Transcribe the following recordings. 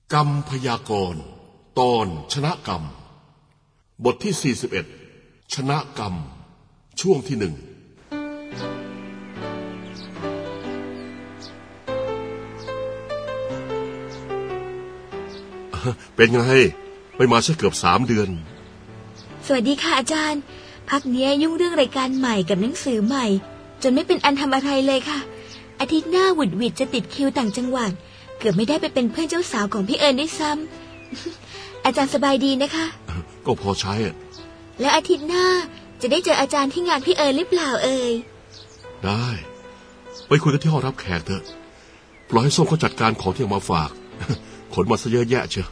กรรมพยากรณ์ตอนชนะกรรมบทที่41ชนะกรรมช่วงที่1เป็นไงไม่มาสักเกือบ3 เดือนสวัสดีค่ะอาจารย์พักนี้ยุ่งเรื่องรายการใหม่กับหนังสือใหม่จนไม่เป็นอันทำอะไรเลยค่ะอาทิตย์หน้าหวุดหวิดจะติดคิวต่างจังหวัดเกือบไม่ได้ไปเป็นเพื่อนเจ้าสาวของพี่เอิญด้วยซ้ำ อาจารย์สบายดีนะคะก็พอใช้แล้วอาทิตย์หน้าจะได้เจออาจารย์ที่งานพี่เอิญหรือเปล่าเอ่ยได้ไปคุยกันที่ห้องรับแขกเถอะปล่อยให้ส้มเขาจัดการของที่เอามาฝากขนมาซะเยอะแยะเชียว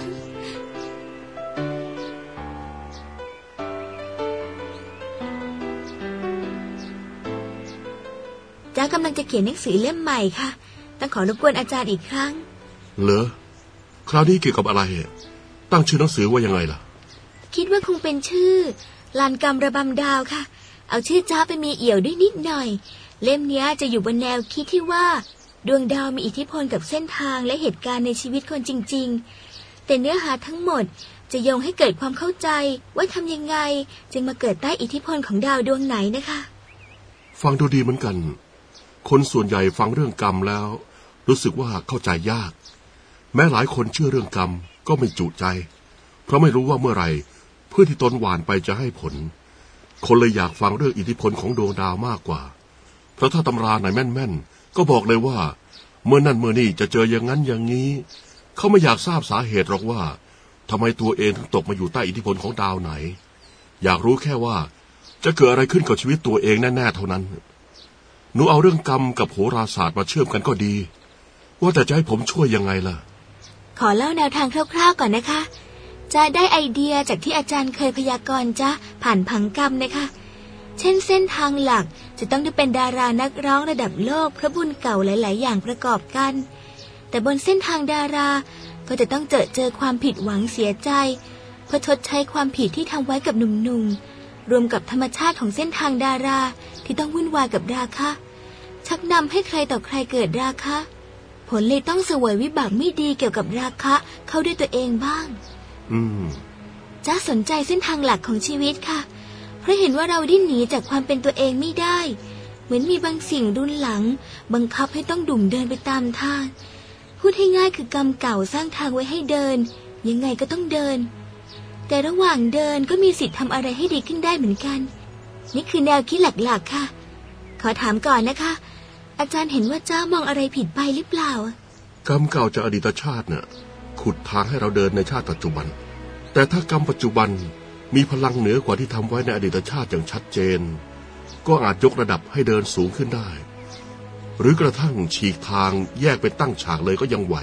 จ้ากำลังจะเขียนหนังสือเล่มใหม่ค่ะต้องขอรบกวนอาจารย์อีกครั้งเหรอคราวนี้เกี่ยวกับอะไรตั้งชื่อหนังสือว่ายังไงล่ะคิดว่าคงเป็นชื่อลานกรรมระบำดาวค่ะเอาชื่อจ้าไปมีเอี่ยวด้วยนิดหน่อยเล่มนี้จะอยู่บนแนวคิดที่ว่าดวงดาวมีอิทธิพลกับเส้นทางและเหตุการณ์ในชีวิตคนจริงๆแต่เนื้อหาทั้งหมดจะโยงให้เกิดความเข้าใจว่าทำยังไงจึงมาเกิดใต้อิทธิพลของดาวดวงไหนนะคะฟังดูดีเหมือนกันคนส่วนใหญ่ฟังเรื่องกรรมแล้วรู้สึกว่าเข้าใจยากแม้หลายคนเชื่อเรื่องกรรมก็ไม่จุใจเพราะไม่รู้ว่าเมื่อไหร่เพื่อที่ตนหว่านไปจะให้ผลคนเลยอยากฟังเรื่องอิทธิพลของดวงดาวมากกว่าเพราะถ้าตำราไหนแม่นๆก็บอกเลยว่าเมื่อนั่นเมื่อนี่จะเจออย่างนั้นอย่างนี้เขาไม่อยากทราบสาเหตุหรอกว่าทำไมตัวเองถึงตกมาอยู่ใต้อิทธิพลของดาวไหนอยากรู้แค่ว่าจะเกิดอะไรขึ้นกับชีวิตตัวเองแน่ๆเท่านั้นหนูเอาเรื่องกรรมกับโหราศาสตร์มาเชื่อมกันก็ดีว่าแต่จะให้ผมช่วยยังไงล่ะขอเล่าแนวทางคร่าวๆก่อนนะคะจะได้ไอเดียจากที่อาจารย์เคยพยากรณ์จะผ่านผังกรรมนะคะเช่นเส้นทางหลักจะต้องได้เป็นดารานักร้องระดับโลกพระบุญเก่าหลายๆอย่างประกอบกันแต่บนเส้นทางดาราก็จะต้องเจอความผิดหวังเสียใจเพื่อชดใช้ความผิดที่ทำไว้กับหนุ่มๆรวมกับธรรมชาติของเส้นทางดาราที่ต้องวุ่นวายกับราคะชักนำให้ใครต่อใครเกิดราคะผลเลยต้องเสวยวิบากไม่ดีเกี่ยวกับราคะเข้าด้วยตัวเองบ้างจ้าสนใจเส้นทางหลักของชีวิตค่ะเพราะเห็นว่าเราดิ้นหนีจากความเป็นตัวเองไม่ได้เหมือนมีบางสิ่งรุนหลังบังคับให้ต้องดุ่มเดินไปตามทางพูดให้ง่ายคือกรรมเก่าสร้างทางไว้ให้เดินยังไงก็ต้องเดินแต่ระหว่างเดินก็มีสิทธิ์ทำอะไรให้ดีขึ้นได้เหมือนกันนี่คือแนวคิดหลักๆค่ะขอถามก่อนนะคะอาจารย์เห็นว่าจ้ามองอะไรผิดไปหรือเปล่ากรรมเก่าจากอดีตชาติเนี่ยขุดทางให้เราเดินในชาติปัจจุบันแต่ถ้ากรรมปัจจุบันมีพลังเหนือกว่าที่ทำไว้ในอดีตชาติอย่างชัดเจนก็อาจยกระดับให้เดินสูงขึ้นได้หรือกระทั่งฉีกทางแยกเป็นตั้งฉากเลยก็ยังไหว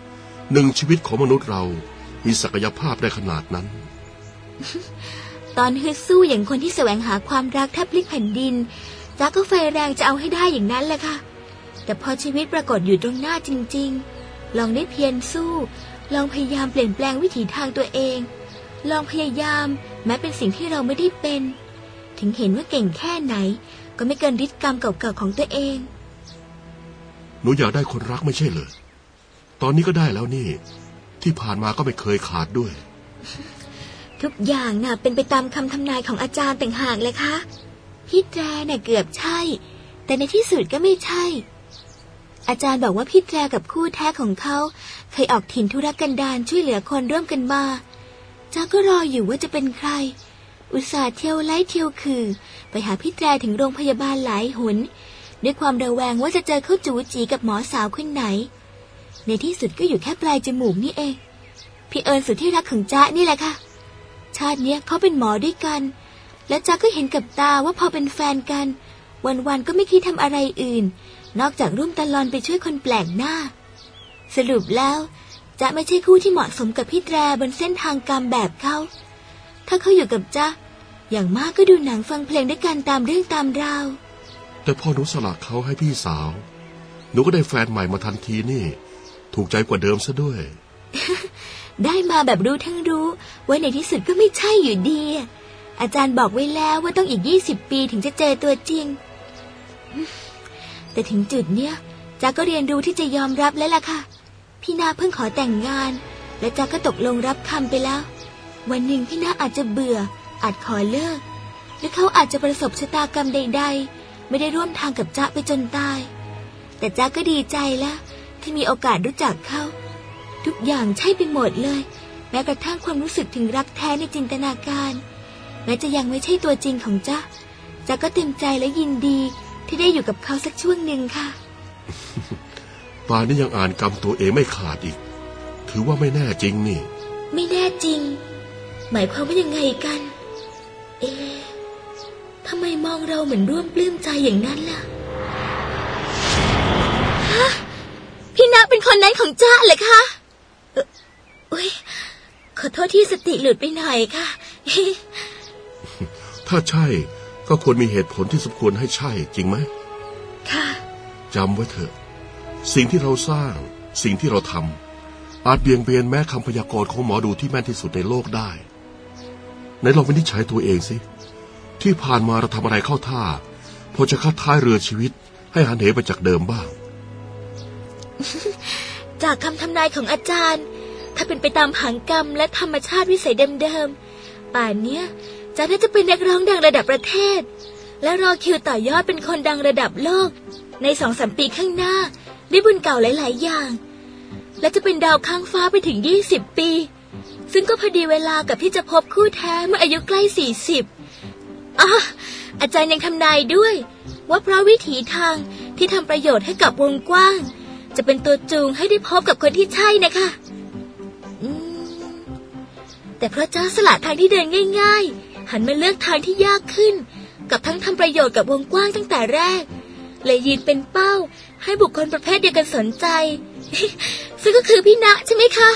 1 ชีวิตของมนุษย์เรามีศักยภาพได้ขนาดนั้นตอนฮึดสู้อย่างคนที่แสวงหาความรักแทบพลิกแผ่นดินจ้าก็ไฟแรงจะเอาให้ได้อย่างนั้นแหละค่ะแต่พอชีวิตปรากฏอยู่ตรงหน้าจริงๆลองได้เพียรสู้ลองพยายามเปลี่ยนแปลงวิถีทางตัวเองลองพยายามแม้เป็นสิ่งที่เราไม่ได้เป็นถึงเห็นว่าเก่งแค่ไหนก็ไม่เกินฤทธิ์กรรมเก่าๆของตัวเองหนูอยากได้คนรักไม่ใช่เหรอตอนนี้ก็ได้แล้วนี่ที่ผ่านมาก็ไม่เคยขาดด้วยทุกอย่างน่ะเป็นไปตามคำทำนายของอาจารย์ต่างหากเลยค่ะพี่แตรน่ะเกือบใช่แต่ในที่สุดก็ไม่ใช่อาจารย์บอกว่าพี่แตรกับคู่แท้ของเขาเคยออกถิ่นธุรกันดารช่วยเหลือคนร่วมกันมาจ้าก็รออยู่ว่าจะเป็นใครอุตส่าห์เที่ยวไล่เที่ยวคือไปหาพี่แตรถึงโรงพยาบาลหลายหนด้วยความระแวงว่าจะเจอเขาจู๋จีกับหมอสาวคนไหนในที่สุดก็อยู่แค่ปลายจมูกนี่เองพี่เอิญสุดที่รักของจ้านี่แหละค่ะชาติเนี้ยเขาเป็นหมอด้วยกันแล้วจ้าก็เห็นกับตาว่าพอเป็นแฟนกันวันๆก็ไม่คิดทำอะไรอื่นนอกจากร่วมตะลอนไปช่วยคนแปลกหน้าสรุปแล้วจ้าไม่ใช่คู่ที่เหมาะสมกับพี่แตรบนเส้นทางกรรมแบบเขาถ้าเขาอยู่กับจ้าอย่างมากก็ดูหนังฟังเพลงด้วยกันตามเรื่องตามราวแต่พอหนูสละเขาให้พี่สาวหนูก็ได้แฟนใหม่มาทันทีนี่ถูกใจกว่าเดิมซะด้วยได้มาแบบรู้ทั้งรู้ว่าในที่สุดก็ไม่ใช่อยู่ดีอาจารย์บอกไว้แล้วว่าต้องอีก20 ปีถึงจะเจอตัวจริงแต่ถึงจุดเนี้ยจ้าก็เรียนรู้ที่จะยอมรับแล้วล่ะค่ะพี่นาเพิ่งขอแต่งงานและจ๊ะก็ตกลงรับคำไปแล้ววันหนึ่งพี่นาอาจจะเบื่ออาจขอเลิกและเขาอาจจะประสบชะตากรรมใดๆไม่ได้ร่วมทางกับจ๊ะไปจนตายแต่จ๊ะก็ดีใจแล้วที่มีโอกาสรู้จักเขาทุกอย่างใช่ไปหมดเลยแม้กระทั่งความรู้สึกถึงรักแท้ในจินตนาการแม้จะยังไม่ใช่ตัวจริงของจ๊ะก็เต็มใจและยินดีที่ได้อยู่กับเขาสักช่วงหนึ่งค่ะป่านนี้ยังอ่านกรรมตัวเองไม่ขาดอีกถือว่าไม่แน่จริงนี่ไม่แน่จริงหมายความว่ายังไงกันทำไมมองเราเหมือนร่วมปลื้มใจอย่างนั้นล่ะฮะพี่ณเป็นคนนั้นของจ้าเหรอคะอุ๊ยขอโทษที่สติหลุดไปหน่อยค่ะถ้าใช่ก็ควรมีเหตุผลที่สมควรให้ใช่จริงไหมค่ะจำไว้เถอะสิ่งที่เราสร้างสิ่งที่เราทำอาจเบี่ยงเบนแม้คำพยากรณ์ของหมอดูที่แม่นที่สุดในโลกได้ไหนลองวินิจฉัยตัวเองสิที่ผ่านมาเราทำอะไรเข้าท่าพอจะคัดท้ายเรือชีวิตให้หันเหไปจากเดิมบ้างจากคำทำนายของอาจารย์ถ้าเป็นไปตามผังกรรมและธรรมชาติวิสัยเดิมๆป่านเนี้ยจะน่าจะเป็นนักร้องดังระดับประเทศและรอคิวต่อยอดเป็นคนดังระดับโลกใน 2-3 ปีข้างหน้าด้วยบุญเก่าหลายๆอย่างและจะเป็นดาวข้างฟ้าไปถึง20 ปีซึ่งก็พอดีเวลากับที่จะพบคู่แท้เมื่ออายุใกล้40อาจารย์ยังทำนายด้วยว่าเพราะวิถีทางที่ทำประโยชน์ให้กับวงกว้างจะเป็นตัวจูงให้ได้พบกับคนที่ใช่นะคะแต่เพราะเจ้าสละทางที่เดินง่ายๆหันมาเลือกทางที่ยากขึ้นกับทั้งทำประโยชน์กับวงกว้างตั้งแต่แรกเลยยืนเป็นเป้าให้บุคคลประเภทเดียวกันสนใจ ซึ่งก็คือพี่ณใช่ไหมคะ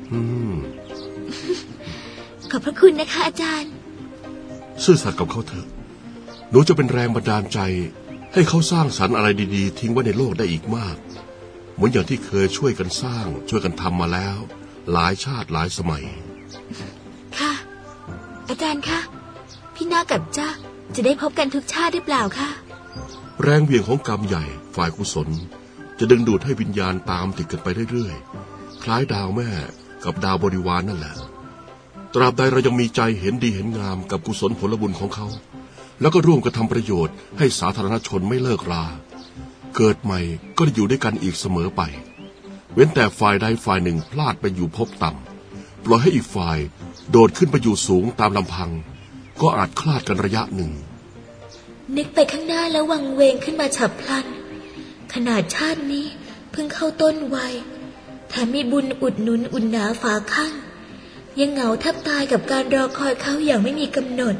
ขอบพระคุณนะคะอาจารย์ซื่อสัตย์กับเขาเถอะหนูจะเป็นแรงบันดาลใจให้เขาสร้างสรรค์อะไรดีๆทิ้งไว้ในโลกได้อีกมากเหมือนอย่างที่เคยช่วยกันสร้างช่วยกันทำมาแล้วหลายชาติหลายสมัยค่ะอาจารย์คะพี่ณกับจ๊ะจะได้พบกันทุกชาติหรือเปล่าคะแรงเหวี่ยงของกรรมใหญ่ฝ่ายกุศลจะดึงดูดให้วิญญาณตามติดกันไปเรื่อยๆคล้ายดาวแม่กับดาวบริวารนั่นแหละตราบใดเรายังมีใจเห็นดีเห็นงามกับกุศลผลบุญของเขาแล้วก็ร่วมกันทำประโยชน์ให้สาธารณชนไม่เลิกราเกิดใหม่ก็จะอยู่ด้วยกันอีกเสมอไปเว้นแต่ฝ่ายใดฝ่ายหนึ่งพลาดไปอยู่ภพต่ำปล่อยให้อีกฝ่ายโดดขึ้นไปอยู่สูงตามลำพังก็อาจคลาดกันระยะหนึ่งนึกไปข้างหน้าแล้ววังเวงขึ้นมาฉับพลันขนาดชาตินี้เพิ่งเข้าต้นวัยแถมมีบุญอุดหนุนอุ่นหนาฝาข้างยังเหงาแทบตายกับการรอคอยเขาอย่างไม่มีกำหนด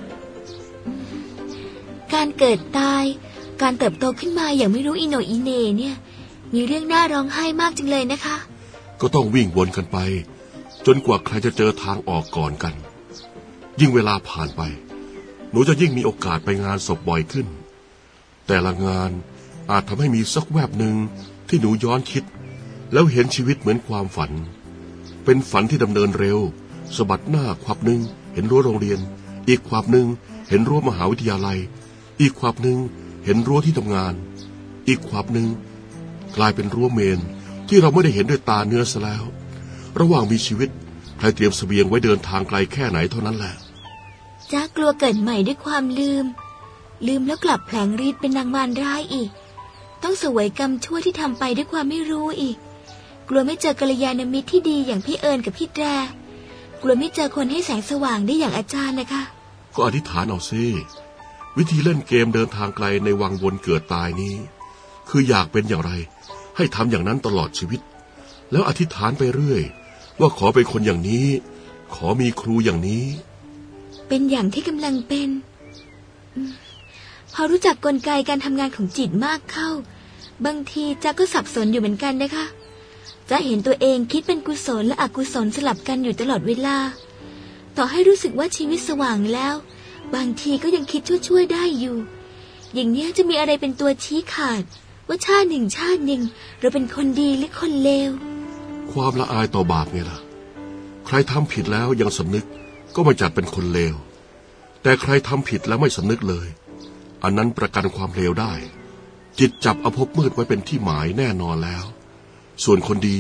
การเกิดตายการเติบโตขึ้นมาอย่างไม่รู้อีโหนอีเหน่เนี่ยมีเรื่องน่าร้องไห้มากจังเลยนะคะก็ต้องวิ่งวนกันไปจนกว่าใครจะเจอทางออกก่อนกันยิ่งเวลาผ่านไปหนูจะยิ่งมีโอกาสไปงานศพบ่อยขึ้นแต่ละงานอาจทำให้มีสักแวบหนึ่งที่หนูย้อนคิดแล้วเห็นชีวิตเหมือนความฝันเป็นฝันที่ดำเนินเร็วสะบัดหน้าขวับหนึ่งเห็นรั้วโรงเรียนอีกขวับหนึ่งเห็นรั้วมหาวิทยาลัยอีกขวับหนึ่งเห็นรั้วที่ทำงานอีกขวับหนึ่งกลายเป็นรั้วเมนที่เราไม่ได้เห็นด้วยตาเนื้อซะแล้วระหว่างมีชีวิตใครเตรียมเสบียงไว้เดินทางไกลแค่ไหนเท่านั้นแหละจ้ากลัวเกิดใหม่ด้วยความลืมแล้วกลับแผลงฤทธิ์เป็นนางมารร้ายอีกต้องเสวยกรรมชั่วที่ทำไปด้วยความไม่รู้อีกกลัวไม่เจอกัลยาณมิตรที่ดีอย่างพี่เอิญกับพี่แตรกลัวไม่เจอคนให้แสงสว่างได้อย่างอาจารย์นะคะก็อธิษฐานเอาสิวิธีเล่นเกมเดินทางไกลในวังวนเกิดตายนี้คืออยากเป็นอย่างไรให้ทำอย่างนั้นตลอดชีวิตแล้วอธิษฐานไปเรื่อยว่าขอเป็นคนอย่างนี้ขอมีครูอย่างนี้เป็นอย่างที่กำลังเป็นพอรู้จักกลไกการทำงานของจิตมากเข้าบางทีจ๊ะก็สับสนอยู่เหมือนกันนะคะจ๊ะเห็นตัวเองคิดเป็นกุศลและอกุศลสลับกันอยู่ตลอดเวลาต่อให้รู้สึกว่าชีวิตสว่างแล้วบางทีก็ยังคิดชั่วๆได้อยู่อย่างนี้จะมีอะไรเป็นตัวชี้ขาดว่าชาติหนึ่งเราเป็นคนดีหรือคนเลวความละอายต่อบาปไงล่ะใครทำผิดแล้วยังสำนึกก็ไม่จัดเป็นคนเลวแต่ใครทำผิดแล้วไม่สำนึกเลยอันนั้นประกันความเลวได้จิตจับอภพมืดไว้เป็นที่หมายแน่นอนแล้วส่วนคนดี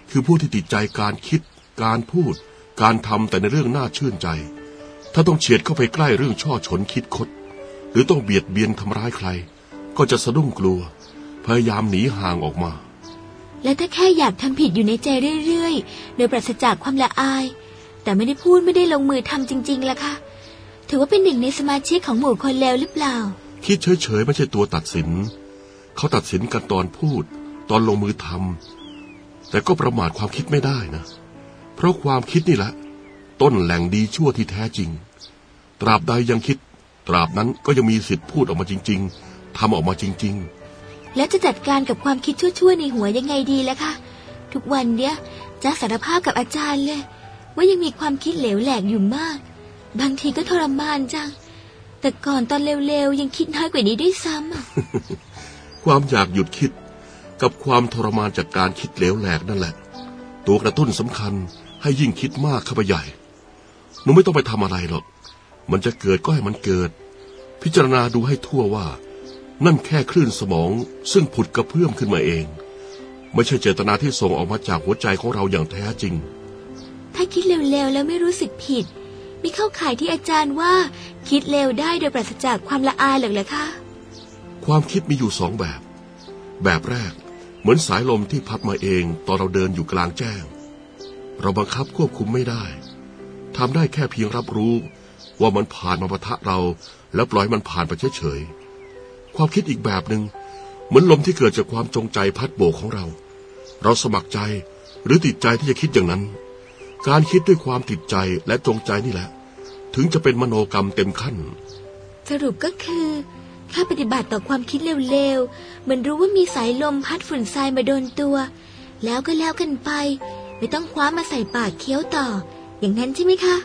คือผู้ที่ติดใจการคิดการพูดการทำแต่ในเรื่องน่าชื่นใจถ้าต้องเฉียดเข้าไปใกล้เรื่องช่อฉนคิดคดหรือต้องเบียดเบียนทำร้ายใครก็จะสะดุ้งกลัวพยายามหนีห่างออกมาและถ้าแค่อยากทำผิดอยู่ในใจเรื่อยๆโดยปราศจากความละอายแต่ไม่ได้พูดไม่ได้ลงมือทำจริงๆล่ะคะถือว่าเป็นหนึ่งในสมาชิกของหมู่คนเลวหรือเปล่าคิดเฉยๆไม่ใช่ตัวตัดสินเขาตัดสินกันตอนพูดตอนลงมือทำแต่ก็ประมาทความคิดไม่ได้นะเพราะความคิดนี่แหละต้นแหล่งดีชั่วที่แท้จริงตราบใดยังคิดตราบนั้นก็ยังมีสิทธิ์พูดออกมาจริงๆทำออกมาจริงๆแล้วจะจัดการกับความคิดชั่วๆในหัวยังไงดีล่ะคะทุกวันเนี้ยจะสารภาพกับอาจารย์เลยว่ายังมีความคิดเหลวแหลกอยู่มากบางทีก็ทรมานจังแต่ก่อนตอนเร็วๆยังคิดน้อยกว่านี้ด้วยซ้ำ ความอยากหยุดคิดกับความทรมานจากการคิดเหลวแหลกนั่นแหละตัวกระตุ้นสำคัญให้ยิ่งคิดมากเข้าไปใหญ่หนูไม่ต้องไปทำอะไรหรอกมันจะเกิดก็ให้มันเกิดพิจารณาดูให้ทั่วว่านั่นแค่คลื่นสมองซึ่งผุดกระเพื่อมขึ้นมาเองไม่ใช่เจตนาที่ส่งออกมาจากหัวใจของเราอย่างแท้จริงถ้าคิดเร็วๆแล้วไม่รู้สึกผิดไม่เข้าข่ายที่อาจารย์ว่าคิดเร็วได้โดยปราศจากความละอายหรือคะความคิดมีอยู่สองแบบแรกเหมือนสายลมที่พัดมาเองตอนเราเดินอยู่กลางแจ้งเราบังคับควบคุมไม่ได้ทำได้แค่เพียงรับรู้ว่ามันผ่านมาปะทะเราแล้วปล่อยมันผ่านไปเฉยๆความคิดอีกแบบหนึ่งเหมือนลมที่เกิดจากความจงใจพัดโบกของเราสมัครใจหรือติดใจที่จะคิดอย่างนั้นการคิดด้วยความติดใจและจงใจนี่แหละถึงจะเป็นมโนกรรมเต็มขั้นสรุปก็คือถ้าปฏิบัติต่อความคิดเร็วๆเหมือนรู้ว่ามีสายลมพัดฝุ่นทรายมาโดนตัวแล้วก็แล้วกันไปไม่ต้องคว้ามาใส่ปากเคี้ยวต่ออย่างนั้นใช่ไหมคะ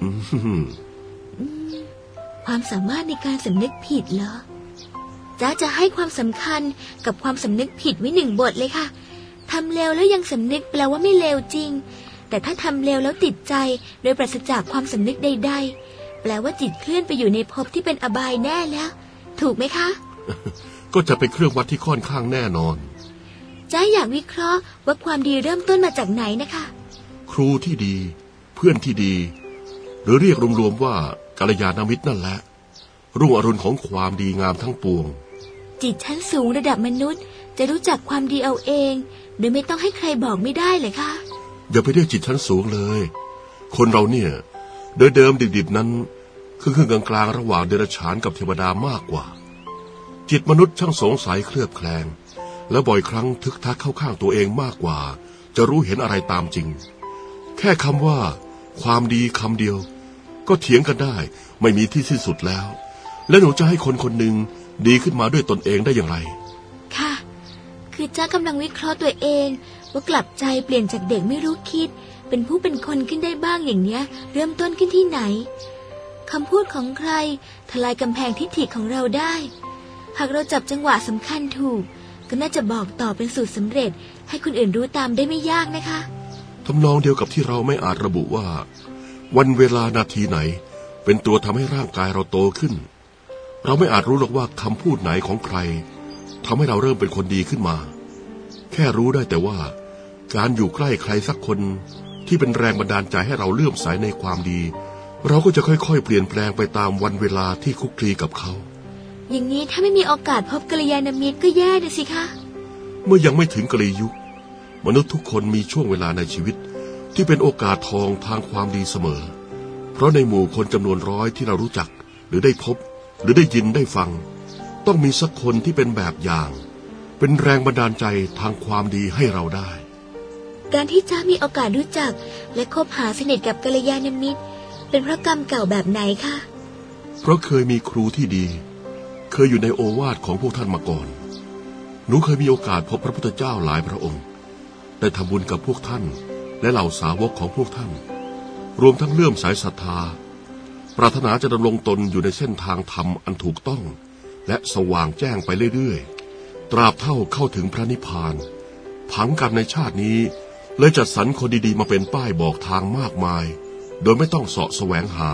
ความสามารถในการสำนึกผิดเหรอจ๊ะจะให้ความสำคัญกับความสำนึกผิดไว้1 บทเลยค่ะทำเร็วแล้วยังสำนึกแปลว่าไม่เร็วจริงแต่ถ้าทำเร็วแล้วติดใจโดยปราศจากความสำนึกใดๆแปลว่าจิตเคลื่อนไปอยู่ในภพที่เป็นอบายแน่แล้วถูกไหมคะก็จะเป็นเครื่องวัดที่ค่อนข้างแน่นอนจ๊ะอยากวิเคราะห์ว่าความดีเริ่มต้นมาจากไหนนะคะครูที่ดีเพื่อนที่ดีหรือเรียกรวมๆว่ากัลยาณมิตรนั่นแหละรุ่งอรุณของความดีงามทั้งปวงจิตชั้นสูงระดับมนุษย์จะรู้จักความดีเอาเองโดยไม่ต้องให้ใครบอกไม่ได้เลยค่ะอย่าไปเรียกจิตชั้นสูงเลยคนเราเนี่ยเดิมดิบๆนั้นครึ่งกลางๆระหว่างเดรัจฉานกับเทวดามากกว่าจิตมนุษย์ช่างสงสัยเคลือบแคลงและบ่อยครั้งทึกทักเข้าข้างตัวเองมากกว่าจะรู้เห็นอะไรตามจริงแค่คำว่าความดีคำเดียวก็เถียงกันได้ไม่มีที่สิ้นสุดแล้วและหนูจะให้คนคนหนึ่งดีขึ้นมาด้วยตนเองได้อย่างไรค่ะคือจ้ากำลังวิเคราะห์ตัวเองว่ากลับใจเปลี่ยนจากเด็กไม่รู้คิดเป็นผู้เป็นคนขึ้นได้บ้างอย่างเนี้ยเริ่มต้นขึ้นที่ไหนคำพูดของใครทลายกำแพงทิฏฐิของเราได้หากเราจับจังหวะสำคัญถูกก็น่าจะบอกต่อเป็นสูตรสำเร็จให้คนอื่นรู้ตามได้ไม่ยากนะคะทำนองเดียวกับที่เราไม่อาจระบุว่าวันเวลานาทีไหนเป็นตัวทำให้ร่างกายเราโตขึ้นเราไม่อาจรู้หรอกว่าคำพูดไหนของใครทำให้เราเริ่มเป็นคนดีขึ้นมาแค่รู้ได้แต่ว่าการอยู่ใกล้ใครสักคนที่เป็นแรงบันดาลใจให้เราเลื่อมใสในความดีเราก็จะค่อยๆเปลี่ยนแปลงไปตามวันเวลาที่คลุกคลีกับเขาอย่างนี้ถ้าไม่มีโอกาสพบกัลยาณมิตรก็แย่นะสิคะเมื่อยังไม่ถึงกลียุคมนุษย์ทุกคนมีช่วงเวลาในชีวิตที่เป็นโอกาสทองทางความดีเสมอเพราะในหมู่คนจำนวนร้อยที่เรารู้จักหรือได้พบหรือได้ยินได้ฟังต้องมีสักคนที่เป็นแบบอย่างเป็นแรงบันดาลใจทางความดีให้เราได้การที่จ้ามีโอกาสรู้จักและคบหาสนิทกับกัลยาณมิตรเป็นเพราะกรรมเก่าแบบไหนคะเพราะเคยมีครูที่ดีเคยอยู่ในโอวาทของพวกท่านมาก่อนหนูเคยมีโอกาสพบพระพุทธเจ้าหลายพระองค์ได้ทำบุญกับพวกท่านและเหล่าสาวกของพวกท่านรวมทั้งเลื่อมสายศรัทธาปรารถนาจะดำรงตนอยู่ในเส้นทางธรรมอันถูกต้องและสว่างแจ้งไปเรื่อยๆตราบเท่าเข้าถึงพระนิพพานผังกรรมในชาตินี้เลยจัดสรรคนดีๆมาเป็นป้ายบอกทางมากมายโดยไม่ต้องเสาะแสวงหา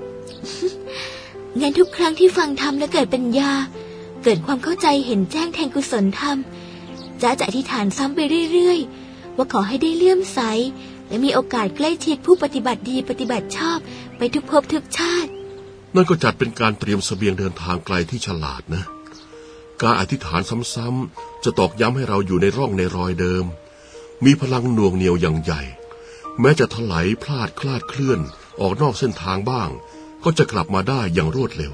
งั้นทุกครั้งที่ฟังธรรมและเกิดปัญญาเกิดความเข้าใจเห็นแจ้งแทนกุศลธรรมจะอธิษฐานซ้ำไปเรื่อยๆว่าขอให้ได้เลื่อมใสและมีโอกาสใกล้ชิดผู้ปฏิบัติดีปฏิบัติชอบไปทุกภพทุกชาตินั่นก็จัดเป็นการเตรียมเสบียงเดินทางไกลที่ฉลาดนะการอธิษฐานซ้ำๆจะตอกย้ำให้เราอยู่ในร่องในรอยเดิมมีพลังหน่วงเหนี่ยวอย่างใหญ่แม้จะถลายพลาดคลาดเคลื่อนออกนอกเส้นทางบ้างก็จะกลับมาได้อย่างรวดเร็ว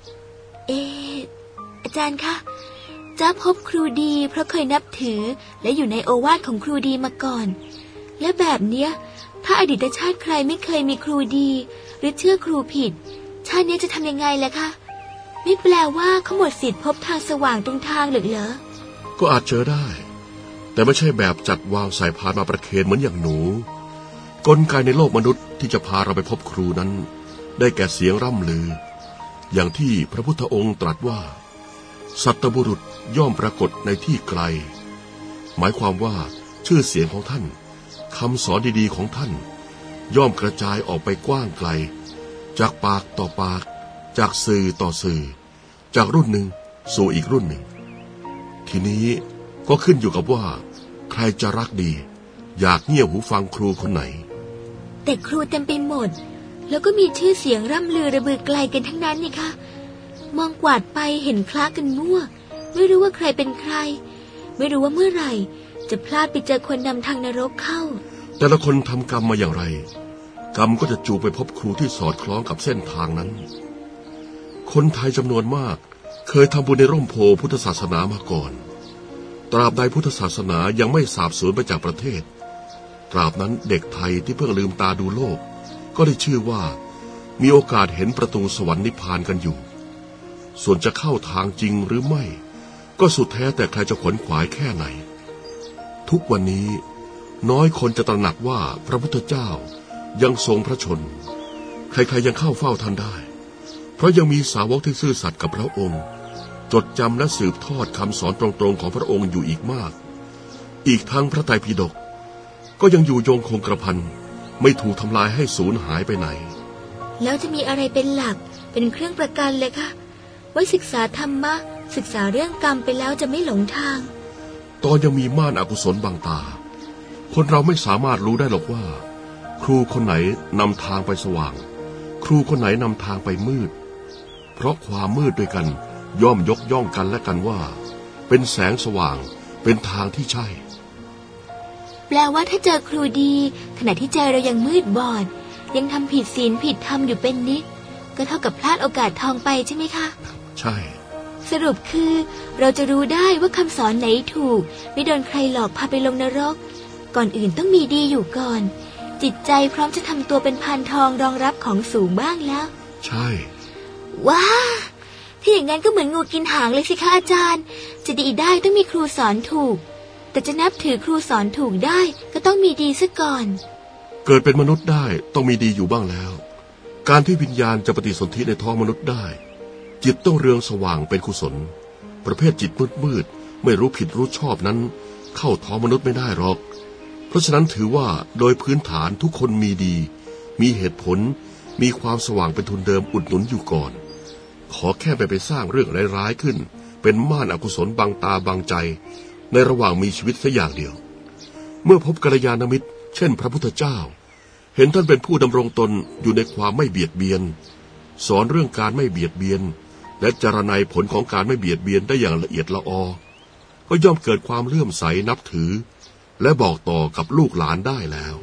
อาจารย์คะจ้าพบครูดีเพราะเคยนับถือและอยู่ในโอวาทของครูดีมาก่อนและแบบเนี้ยถ้าอดีตชาติใครไม่เคยมีครูดีหรือเชื่อครูผิดชาตินี้จะทำยังไงล่ะคะไม่แปลว่าเขาหมดสิทธิ์พบทางสว่างตรงทางหรือเหรอก็อาจเจอได้แต่ไม่ใช่แบบจัดวางสายพานมาประเคนเหมือนอย่างหนูกลไกในโลกมนุษย์ที่จะพาเราไปพบครูนั้นได้แก่เสียงร่ำลืออย่างที่พระพุทธองค์ตรัสว่าสัตบุรุษย่อมปรากฏในที่ไกลหมายความว่าชื่อเสียงของท่านคำสอนดีๆของท่านย่อมกระจายออกไปกว้างไกลจากปากต่อปากจากสื่อต่อสื่อจากรุ่นหนึ่งสู่อีกรุ่นหนึ่งทีนี้ก็ขึ้นอยู่กับว่าใครจะรักดีอยากเงี่ยหูฟังครูคนไหนแต่ครูเต็มไปหมดแล้วก็มีชื่อเสียงร่ำลือระบือไกลกันทั้งนั้นนี่คะมองกวาดไปเห็นคล้ากันมั่วไม่รู้ว่าใครเป็นใครไม่รู้ว่าเมื่อไหร่จะพลาดไปเจอคนนำทางนรกเข้าแต่ละคนทำกรรมมาอย่างไรกรรมก็จะจูงไปพบครูที่สอดคล้องกับเส้นทางนั้นคนไทยจำนวนมากเคยทำบุญในร่มโพพุทธศาสนามาก่อนตราบใดพุทธศาสนายังไม่สาบสูญไปจากประเทศตราบนั้นเด็กไทยที่เพิ่งลืมตาดูโลกก็ได้ชื่อว่ามีโอกาสเห็นประตูสวรรค์นิพพานกันอยู่ส่วนจะเข้าทางจริงหรือไม่ก็สุดแท้แต่ใครจะขวนขวายแค่ไหนทุกวันนี้น้อยคนจะตระหนักว่าพระพุทธเจ้ายังทรงพระชนใครๆยังเข้าเฝ้าท่านได้เพราะยังมีสาวกที่ซื่อสัตย์กับพระองค์จดจำและสืบทอดคำสอนตรงๆของพระองค์อยู่อีกมากอีกทั้งพระไตรปิฎกก็ยังอยู่ยงคงกระพันไม่ถูกทำลายให้สูญหายไปไหนแล้วจะมีอะไรเป็นหลักเป็นเครื่องประกันเลยคะไว้ศึกษาธรรมะศึกษาเรื่องกรรมไปแล้วจะไม่หลงทางตอนยังมีม่านอกุศลบังตาคนเราไม่สามารถรู้ได้หรอกว่าครูคนไหนนำทางไปสว่างครูคนไหนนำทางไปมืดเพราะความมืดด้วยกันย่อมยกย่องกันและกันว่าเป็นแสงสว่างเป็นทางที่ใช่แปลว่าถ้าเจอครูดีขณะที่ใจเรายังมืดบอดยังทำผิดศีลผิดธรรมอยู่เป็นนิดก็เท่ากับพลาดโอกาสทองไปใช่ไหมคะใช่สรุปคือเราจะรู้ได้ว่าคำสอนไหนถูกไม่โดนใครหลอกพาไปลงนรกก่อนอื่นต้องมีดีอยู่ก่อนจิตใจพร้อมจะทำตัวเป็นพานทองรองรับของสูงบ้างแล้วใช่ว้าถ้าอย่างนั้นก็เหมือนงูกินหางเลยสิคะอาจารย์จะดีได้ต้องมีครูสอนถูกแต่จะนับถือครูสอนถูกได้ก็ต้องมีดีซะก่อนเกิดเป็นมนุษย์ได้ต้องมีดีอยู่บ้างแล้วการที่วิญญาณจะปฏิสนธิในท้องมนุษย์ได้จิตต้องเรืองสว่างเป็นกุศลประเภทจิตมืดไม่รู้ผิดรู้ชอบนั้นเข้าท้องมนุษย์ไม่ได้หรอกเพราะฉะนั้นถือว่าโดยพื้นฐานทุกคนมีดีมีเหตุผลมีความสว่างเป็นทุนเดิมอุดหนุนอยู่ก่อนขอแค่ไปสร้างเรื่องร้ายๆขึ้นเป็นม่านอกุศลบังตาบังใจในระหว่างมีชีวิตสักอย่างเดียวเมื่อพบกัลยาณมิตรเช่นพระพุทธเจ้าเห็นท่านเป็นผู้ดำรงตนอยู่ในความไม่เบียดเบียนสอนเรื่องการไม่เบียดเบียนและจารณัยผลของการไม่เบียดเบียนได้อย่างละเอียดละออก็ย่อมเกิดความเลื่อมใสนับถือและบอกต่อกับลูกหลานได้แล้ว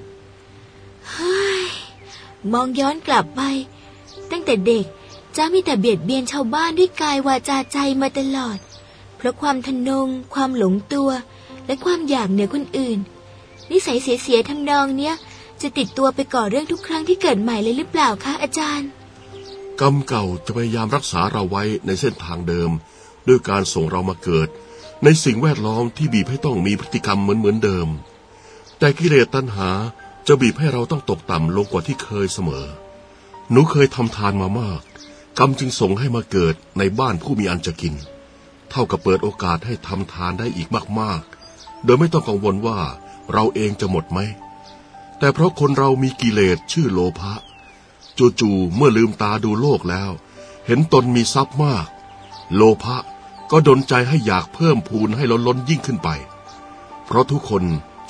มองย้อนกลับไปตั้งแต่เด็กจ้ามีแต่เบียดเบียนชาวบ้านด้วยกายวาจาใจมาตลอดเพราะความทะนงความหลงตัวและความอยากเหนือคนอื่นนิสัยเสียๆทำนองเนี้ยจะติดตัวไปก่อเรื่องทุกครั้งที่เกิดใหม่เลยหรือเปล่าคะอาจารย์กรรมเก่าจะพยายามรักษาเราไว้ในเส้นทางเดิมด้วยการส่งเรามาเกิดในสิ่งแวดล้อมที่บีบให้ต้องมีพฤติกรรมเหมือนเดิมแต่กิเลสตัณหาจะบีบให้เราต้องตกต่ำลงกว่าที่เคยเสมอหนูเคยทำทานมามากกรรมจึงส่งให้มาเกิดในบ้านผู้มีอันจะกินเท่ากับเปิดโอกาสให้ทำทานได้อีกมากๆโดยไม่ต้องกังวลว่าเราเองจะหมดไหมแต่เพราะคนเรามีกิเลสชื่อโลภะจู่ๆเมื่อลืมตาดูโลกแล้วเห็นตนมีทรัพย์มากโลภะก็ดลใจให้อยากเพิ่มพูนให้ล้นยิ่งขึ้นไปเพราะทุกคน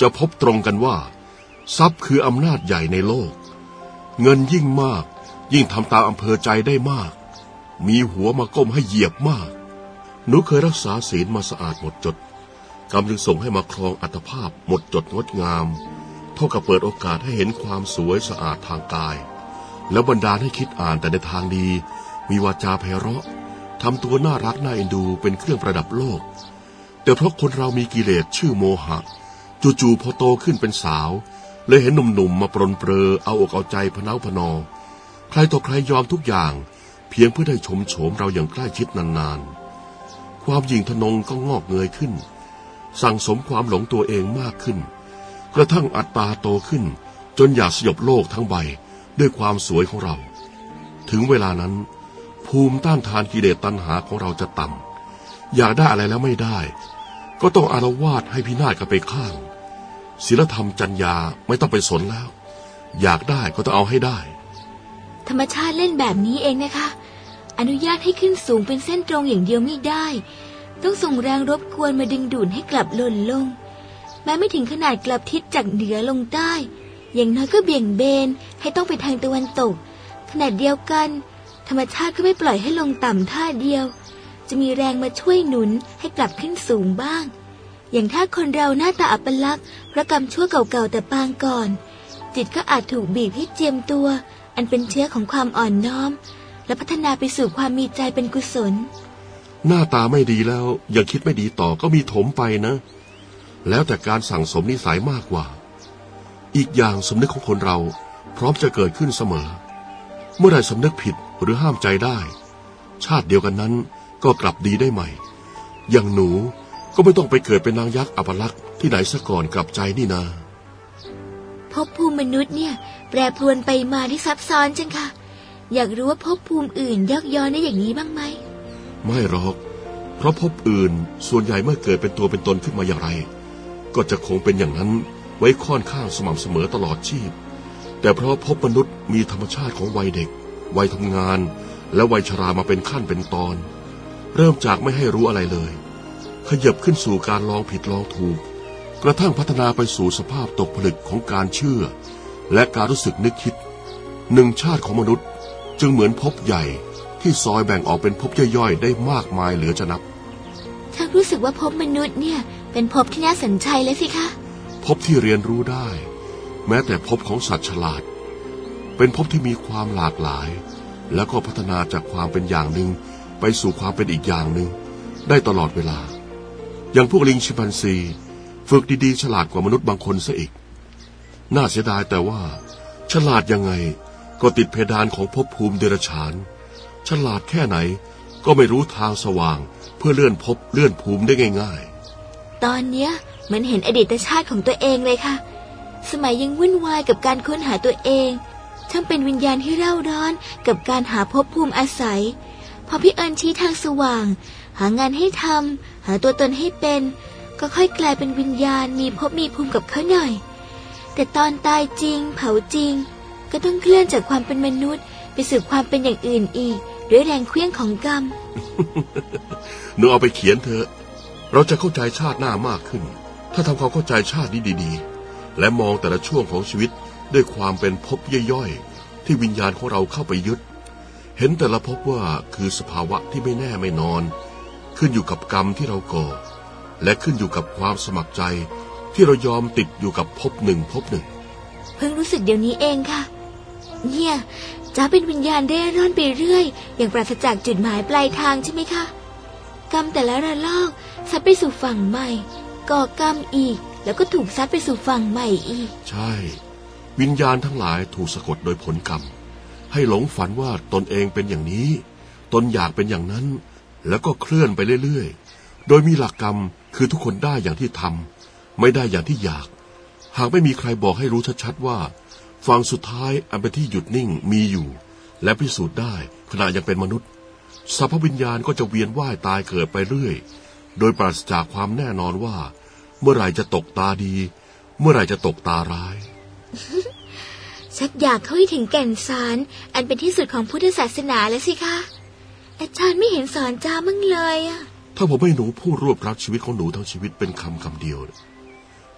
จะพบตรงกันว่าทรัพย์คืออำนาจใหญ่ในโลกเงินยิ่งมากยิ่งทำตามอำเภอใจได้มากมีหัวมาก้มให้เหยียบมากหนูเคยรักษาศีลมาสะอาดหมดจดกรรมจึงส่งให้มาครองอัตภาพหมดจดงดงามเท่ากับเปิดโอกาสให้เห็นความสวยสะอาดทางกายแล้วบันดาลให้คิดอ่านแต่ในทางดีมีวาจาไพเราะทำตัวน่ารักน่าเอ็นดูเป็นเครื่องประดับโลกแต่เพราะคนเรามีกิเลสชื่อโมหะจู่ๆพอโตขึ้นเป็นสาวเลยเห็นหนุ่มๆมาปรนเปรอเอาอกเอาใจพะเนาพะนอใครต่อใครยอมทุกอย่างเพียงเพื่อได้ชมโฉมเราอย่างใกล้ชิดนานๆความหยิ่งทะนงก็งอกเงยขึ้นสั่งสมความหลงตัวเองมากขึ้นกระทั่งอัตตาโตขึ้นจนอยากสยบโลกทั้งใบด้วยความสวยของเราถึงเวลานั้นภูมิต้านทานกิเลสตัณหาของเราจะต่ำอยากได้อะไรแล้วไม่ได้ก็ต้องอาละวาดให้พินาศกันไปข้างศีลธรรมจรรยาไม่ต้องไปสนแล้วอยากได้ก็ต้องเอาให้ได้ธรรมชาติเล่นแบบนี้เองนะคะอนุญาตให้ขึ้นสูงเป็นเส้นตรงอย่างเดียวไม่ได้ต้องส่งแรงรบกวนมาดึงดูดให้กลับหล่นลงแม้ไม่ถึงขนาดกลับทิศจากเหนือลงใต้อย่างน้อยก็เบี่ยงเบนให้ต้องไปทางตะวันตกขนาดเดียวกันธรรมชาติก็ไม่ปล่อยให้ลงต่ำท่าเดียวจะมีแรงมาช่วยหนุนให้กลับขึ้นสูงบ้างอย่างถ้าคนเราหน้าตาอัปลักษณ์เพราะกรรมชั่วเก่าๆแต่ปางก่อนจิตก็อาจถูกบีบให้เจียมตัวอันเป็นเชื้อของความอ่อนน้อมและพัฒนาไปสู่ความมีใจเป็นกุศลหน้าตาไม่ดีแล้วยังคิดไม่ดีต่อก็มีถมไปนะแล้วแต่การสั่งสมนิสัยมากกว่าอีกอย่างสำนึกของคนเราพร้อมจะเกิดขึ้นเสมอเมื่อใดสำนึกผิดหรือห้ามใจได้ชาติเดียวกันนั้นก็กลับดีได้ใหม่อย่างหนูก็ไม่ต้องไปเกิดเป็นนางยักษ์อัปลักษณ์ที่ไหนซะก่อนกลับใจนี่นาภพภูมิมนุษย์เนี่ยแปรปรวนไปมาที่ซับซ้อนจังค่ะอยากรู้ว่าภพภูมิอื่นยักย้อนได้อย่างนี้บ้างไหมไม่หรอกเพราะภพอื่นส่วนใหญ่เมื่อเกิดเป็นตัวเป็นตนขึ้นมาอย่างไรก็จะคงเป็นอย่างนั้นไว้ค่อนข้างสม่ำเสมอตลอดชีพแต่เพราะภพมนุษย์มีธรรมชาติของวัยเด็กวัยทำงานและวัยชรามาเป็นขั้นเป็นตอนเริ่มจากไม่ให้รู้อะไรเลยขยับขึ้นสู่การลองผิดลองถูกกระทั่งพัฒนาไปสู่สภาพตกผลึกของการเชื่อและการรู้สึกนึกคิดหนึ่งชาติของมนุษย์จึงเหมือนภพใหญ่ที่ซอยแบ่งออกเป็นภพย่อยๆได้มากมายเหลือจะนับฉันรู้สึกว่าภพมนุษย์เนี่ยเป็นภพที่น่าสนใจเลยสิคะภพที่เรียนรู้ได้แม้แต่ภพของสัตว์ฉลาดเป็นภพที่มีความหลากหลายแล้วก็พัฒนาจากความเป็นอย่างหนึ่งไปสู่ความเป็นอีกอย่างหนึ่งได้ตลอดเวลาอย่างพวกลิงชิมแปนซีฝึกดีๆฉลาดกว่ามนุษย์บางคนซะอีกน่าเสียดายแต่ว่าฉลาดยังไงก็ติดเพดานของภพภูมิเดรัจฉานฉลาดแค่ไหนก็ไม่รู้ทางสว่างเพื่อเลื่อนภพเลื่อนภูมิได้ง่ายๆตอนเนี้ยเหมือนเห็นอดีตชาติของตัวเองเลยค่ะสมัยยังวุ่นวายกับการค้นหาตัวเองช่างเป็นวิญญาณที่เร่าร้อนกับการหาภพภูมิอาศัยพอพี่เอิญชี้ทางสว่างหางานให้ทำหาตัวตนให้เป็นก็ค่อยกลายเป็นวิญญาณมีภพมีภูมิกับเขาหน่อยแต่ตอนตายจริงเผาจริงก็ต้องเคลื่อนจากความเป็นมนุษย์ไปสู่ความเป็นอย่างอื่นอีกด้วยแรงเคลื่อนของกรรมหนูเอาไปเขียนเถอะเราจะเข้าใจชาติหน้ามากขึ้นถ้าทำความเข้าใจชาตินี้ดีๆและมองแต่ละช่วงของชีวิตด้วยความเป็นภพย่อยๆที่วิญญาณของเราเข้าไปยึดเห็นแต่ละภพว่าคือสภาวะที่ไม่แน่ไม่นอนขึ้นอยู่กับกรรมที่เราก่อและขึ้นอยู่กับความสมัครใจที่เรายอมติดอยู่กับภพหนึ่งภพหนึ่งเพิ่งรู้สึกเดี๋ยวนี้เองค่ะเนี่ยจะเป็นวิญญาณเร่ร่อนไปเรื่อยอย่างปราศจากจุดหมายปลายทางใช่ไหมคะกรรมแต่ละระลอกซัดไปสู่ฝั่งใหม่ก่อกรรมอีกแล้วก็ถูกซัดไปสู่ฝั่งใหม่อีกใช่วิญญาณทั้งหลายถูกสะกดโดยผลกรรมให้หลงฝันว่าตนเองเป็นอย่างนี้ตนอยากเป็นอย่างนั้นแล้วก็เคลื่อนไปเรื่อยๆโดยมีหลักกรรมคือทุกคนได้อย่างที่ทำไม่ได้อย่างที่อยากหากไม่มีใครบอกให้รู้ชัดๆว่าฝั่งสุดท้ายอันเป็นที่หยุดนิ่งมีอยู่และพิสูจน์ได้ขณะยังเป็นมนุษย์สรรพวิญญาณก็จะเวียนว่ายตายเกิดไปเรื่อยโดยปราศจากความแน่นอนว่าเมื่อไหร่จะตกตาดีเมื่อไหร่จะตกตาร้ายชักอยากเข้าให้ถึงแก่นสารอันเป็นที่สุดของพุทธศาสนาแล้วสิคะอาจารย์ไม่เห็นสอนจ้ามั่งเลยอะถ้าผมให้หนูพูดรวบรัดชีวิตของหนูทั้งชีวิตเป็นคำเดียว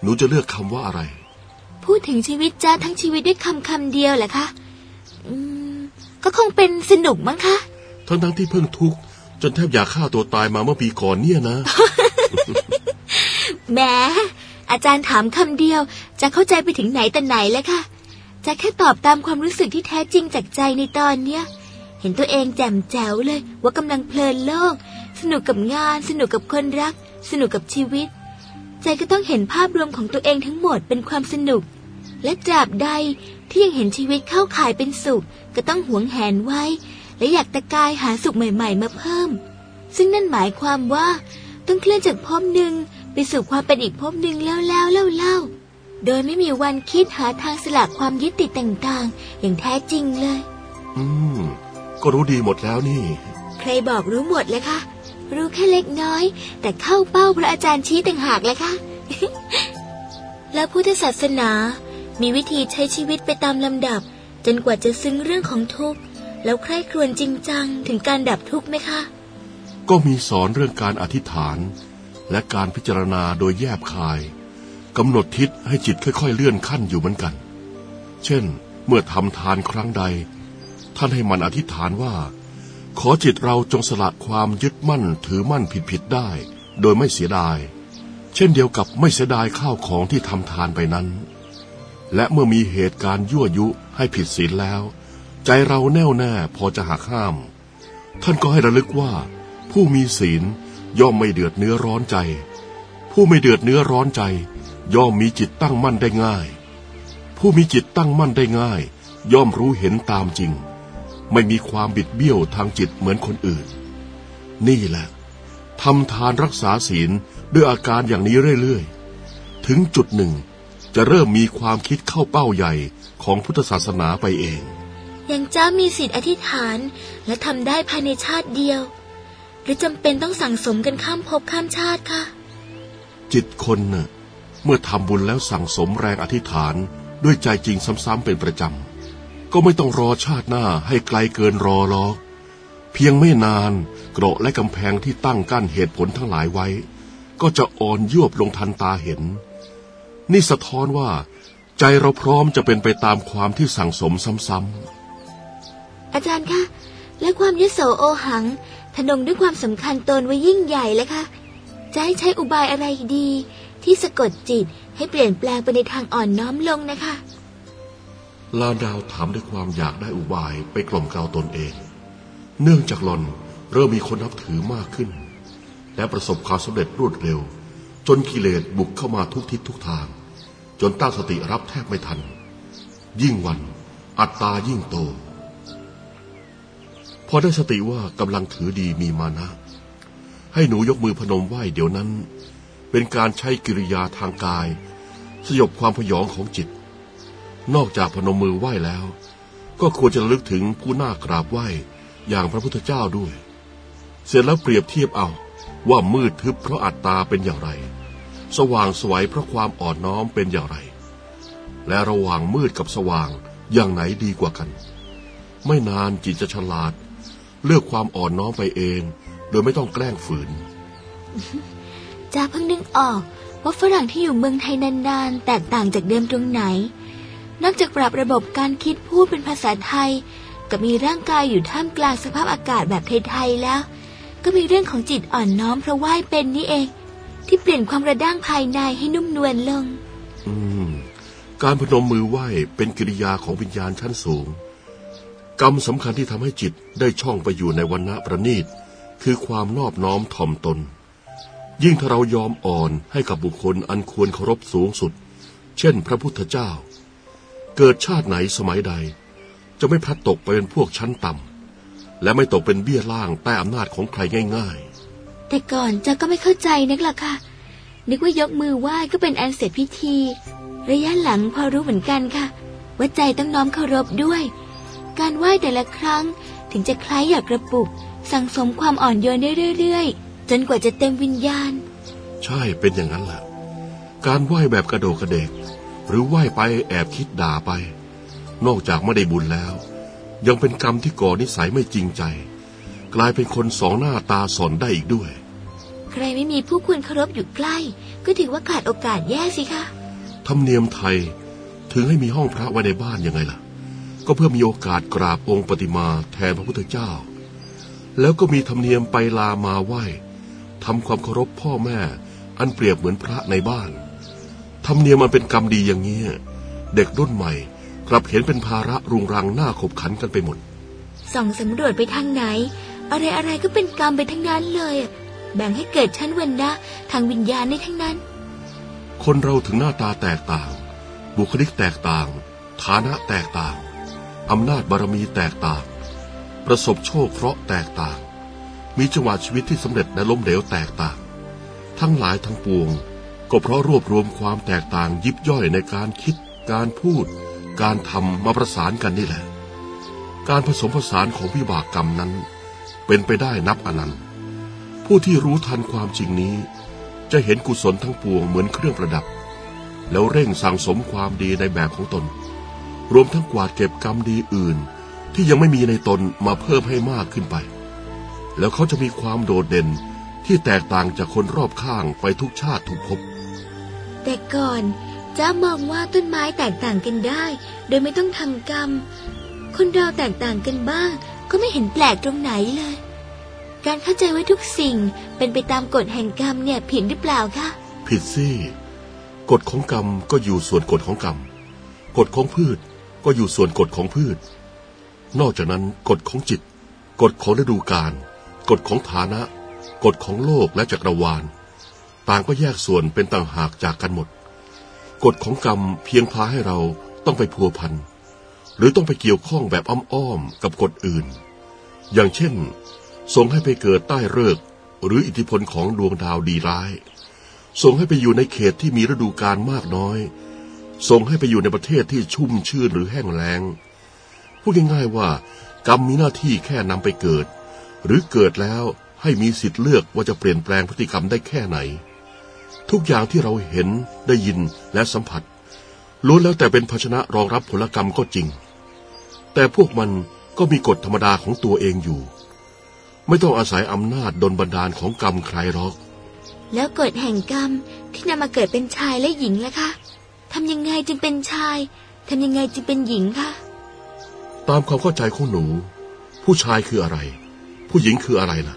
หนูจะเลือกคำว่าอะไรพูดถึงชีวิตจ้าทั้งชีวิตด้วยคำเดียวเหรอคะก็คงเป็นสนุกมั้งคะทั้งที่เพิ่งทุกข์จนแทบอยากฆ่าตัวตายมาเมื่อปีก่อนเนี่ยนะแหมอาจารย์ถามคำเดียวจะเข้าใจไปถึงไหนแต่ไหนเลยค่ะจะแค่ตอบตามความรู้สึกที่แท้จริงจากใจในตอนเนี้ยเห็นตัวเองแจ่มแจ๋วเลยว่ากำลังเพลินโลกสนุกกับงานสนุกกับคนรักสนุกกับชีวิตใจก็ต้องเห็นภาพรวมของตัวเองทั้งหมดเป็นความสนุกและตราบใดที่ยังเห็นชีวิตเข้าข่ายเป็นสุขก็ต้องหวงแหนไว้และอยากตะกายหาสุขใหม่ๆมาเพิ่มซึ่งนั่นหมายความว่าต้องเคลื่อนจากภพหนึ่งไปสู่ความเป็นอีกภพหนึ่งแล้วโดยไม่มีวันคิดหาทางสละความยึดติดต่างๆอย่างแท้จริงเลยก็รู้ดีหมดแล้วนี่ใครบอกรู้หมดเลยค่ะรู้แค่เล็กน้อยแต่เข้าเป้าพระอาจารย์ชี้ต่างหากเลยค่ะ แล้วพุทธศาสนามีวิธีใช้ชีวิตไปตามลำดับจนกว่าจะซึ้งเรื่องของทุกข์แล้วใคร่ครวญจริงจังถึงการดับทุกข์ไหมคะก็มีสอนเรื่องการอธิษฐานและการพิจารณาโดยแยบคายกำหนดทิศให้จิตค่อยๆเลื่อนขั้นอยู่เหมือนกันเช่นเมื่อทำทานครั้งใดท่านให้มันอธิษฐานว่าขอจิตเราจงสละความยึดมั่นถือมั่นผิดๆได้โดยไม่เสียดายเช่นเดียวกับไม่เสียดายข้าวของที่ทำทานไปนั้นและเมื่อมีเหตุการณ์ยั่วยุให้ผิดศีลแล้วใจเราแน่วแน่พอจะหักห้ามท่านก็ให้ระลึกว่าผู้มีศีลย่อมไม่เดือดเนื้อร้อนใจผู้ไม่เดือดเนื้อร้อนใจย่อมมีจิตตั้งมั่นได้ง่ายผู้มีจิตตั้งมั่นได้ง่ายย่อมรู้เห็นตามจริงไม่มีความบิดเบี้ยวทางจิตเหมือนคนอื่นนี่แหละทำทานรักษาศีลด้วยอาการอย่างนี้เรื่อยๆถึงจุดหนึ่งจะเริ่มมีความคิดเข้าเป้าใหญ่ของพุทธศาสนาไปเองอย่างเจ้ามีสิทธิอธิษฐานและทำได้ภายในชาติเดียวหรือจำเป็นต้องสั่งสมกันข้ามภพข้ามชาติคะจิตคนน่ะเมื่อทำบุญแล้วสั่งสมแรงอธิษฐานด้วยใจจริงซ้ำๆเป็นประจำก็ไม่ต้องรอชาติหน้าให้ไกลเกินรอหรอกเพียงไม่นานเกราะและกำแพงที่ตั้งกั้นเหตุผลทั้งหลายไว้ก็จะอ่อนยวบลงทันตาเห็นนี่สะท้อนว่าใจเราพร้อมจะเป็นไปตามความที่สั่งสมซ้ำๆอาจารย์คะและความยโสโอหังทะนงด้วยความสำคัญตนไว้ยิ่งใหญ่แล้วค่ะจะให้ใช้อุบายอะไรดีที่สะกดจิตให้เปลี่ยนแปลงไปในทางอ่อนน้อมลงนะคะลาดาวถามด้วยความอยากได้อุบายไปกล่อมเกลาตนเองเนื่องจากหล่อนเริ่มมีคนนับถือมากขึ้นและประสบความสำเร็จรวดเร็วจนกิเลสบุกเข้ามาทุกทิศทุกทางจนตั้งสติรับแทบไม่ทันยิ่งวันอัตตายิ่งโตพอได้สติว่ากำลังถือดีมีมานะให้หนูยกมือพนมไหว้เดี๋ยวนั้นเป็นการใช้กิริยาทางกายสยบความพยองของจิตนอกจากพนมมือไหว้แล้วก็ควรจะระลึกถึงผู้น่ากราบไหว้อย่างพระพุทธเจ้าด้วยเสร็จแล้วเปรียบเทียบเอาว่ามืดทึบเพราะอัตตาเป็นอย่างไรสว่างไสวเพราะความอ่อนน้อมเป็นอย่างไรและระหว่างมืดกับสว่างอย่างไหนดีกว่ากันไม่นานจิตจะฉลาดเลือกความอ่อนน้อมไปเองโดยไม่ต้องแกล้งฝืนจ้าเพิ่งนึกออกว่าฝรั่งที่อยู่เมืองไทยนานๆแตกต่างจากเดิมตรงไหนนอกจากปรับระบบการคิดพูดเป็นภาษาไทยกับมีร่างกายอยู่ท่ามกลางสภาพอากาศแบบไทยๆแล้วก็มีเรื่องของจิตอ่อนน้อมเพราะไหว้เป็นนี่เองที่เปลี่ยนความกระด้างภายในให้นุ่มนวลลงการพนมมือไหว้เป็นกิริยาของวิญญาณชั้นสูงกรรมสำคัญที่ทำให้จิตได้ช่องไปอยู่ในวรรณะประณีตคือความนอบน้อมถ่อมตนยิ่งถ้าเรายอมอ่อนให้กับบุคคลอันควรเคารพสูงสุดเช่นพระพุทธเจ้าเกิดชาติไหนสมัยใดจะไม่พลัดตกไปเป็นพวกชั้นต่ำและไม่ตกเป็นเบี้ยล่างใต้อำนาจของใครง่ายๆแต่ก่อนจะก็ไม่เข้าใจนักล่ะค่ะนึกว่ายกมือไหว้ก็เป็นอันเสร็จพิธีระยะหลังพอรู้เหมือนกันค่ะว่าใจต้องน้อมเคารพด้วยการไหว้แต่ละครั้งถึงจะคล้ายอยากกระปุกสั่งสมความอ่อนโยนได้เรื่อยๆจนกว่าจะเต็มวิญญาณใช่เป็นอย่างนั้นแหละการไหว้แบบกระโดดกระเดกหรือไหว้ไปแอบคิดด่าไปนอกจากไม่ได้บุญแล้วยังเป็นกรรมที่ก่อนิสัยไม่จริงใจกลายเป็นคนสองหน้าตาสอนได้อีกด้วยใครไม่มีผู้ควรเคารพอยู่ใกล้ก็ถือว่าขาดโอกาสแย่สิคะธรรมเนียมไทยถึงให้มีห้องพระไว้ในบ้านยังไงล่ะก็เพื่อมีโอกาสกราบองค์ปฏิมาแทนพระพุทธเจ้าแล้วก็มีธรรมเนียมไปลามาไหว้ทำความเคารพพ่อแม่อันเปรียบเหมือนพระในบ้านธรรมเนียมมันเป็นกรรมดีอย่างนี้เด็กรุ่นใหม่กลับเห็นเป็นภาระรุงรังหน้าขบขันกันไปหมดส่องสำรวจไปทางไหนอะไรก็เป็นกรรมไปทั้งนั้นเลยแบ่งให้เกิดชั้นวรรณะทางวิญญาณในทั้งนั้นคนเราถึงหน้าตาแตกต่างบุคลิกแตกต่างฐานะแตกต่างอำนาจบารมีแตกต่างประสบโชคเคราะห์แตกต่างมีจังหวะชีวิตที่สำเร็จและล้มเหลวแตกต่างทั้งหลายทั้งปวงก็เพราะรวบรวมความแตกต่างยิบย่อยในการคิดการพูดการทำมาประสานกันนี่แหละการผสมผสานของวิบากกรรมนั้นเป็นไปได้นับอนันต์ผู้ที่รู้ทันความจริงนี้จะเห็นกุศลทั้งปวงเหมือนเครื่องประดับแล้วเร่งสั่งสมความดีในแบบของตนรวมทั้งกวาดเก็บกรรมดีอื่นที่ยังไม่มีในตนมาเพิ่มให้มากขึ้นไปแล้วเขาจะมีความโดดเด่นที่แตกต่างจากคนรอบข้างไปทุกชาติทุกภพแต่ก่อนจ้ามองว่าต้นไม้แตกต่างกันได้โดยไม่ต้องทำกรรมคนเราแตกต่างกันบ้างก็ไม่เห็นแปลกตรงไหนเลยการเข้าใจว่าทุกสิ่งเป็นไปตามกฎแห่งกรรมเนี่ยผิดหรือเปล่าคะผิดสิกฎของกรรมก็อยู่ส่วนกฎของกรรมกฎของพืชก็อยู่ส่วนกฎของพืชนอกจากนั้นกฎของจิตกฎของฤดูกาลกฎของฐานะกฎของโลกและจักรวาลต่างก็แยกส่วนเป็นต่างหากจากกันหมดกฎของกรรมเพียงพาให้เราต้องไปพัวพันหรือต้องไปเกี่ยวข้องแบบอ้อมๆกับกฎอื่นอย่างเช่นส่งให้ไปเกิดใต้ฤกษ์หรืออิทธิพลของดวงดาวดีร้ายส่งให้ไปอยู่ในเขตที่มีฤดูกาลมากน้อยส่งให้ไปอยู่ในประเทศที่ชุ่มชื้นหรือแห้งแล้งพูดง่ายๆว่ากรรมมีหน้าที่แค่นำไปเกิดหรือเกิดแล้วให้มีสิทธิ์เลือกว่าจะเปลี่ยนแปลงพฤติกรรมได้แค่ไหนทุกอย่างที่เราเห็นได้ยินและสัมผัสล้วนแล้วแต่เป็นภาชนะรองรับผลกรรมก็จริงแต่พวกมันก็มีกฎธรรมดาของตัวเองอยู่ไม่ต้องอาศัยอำนาจดลบันดาลของกรรมใครหรอกแล้วกฎแห่งกรรมที่นำมาเกิดเป็นชายและหญิงล่ะคะทำยังไงจึงเป็นชายทำยังไงจึงเป็นหญิงคะตามความเข้าใจของหนูผู้ชายคืออะไรผู้หญิงคืออะไรล่ะ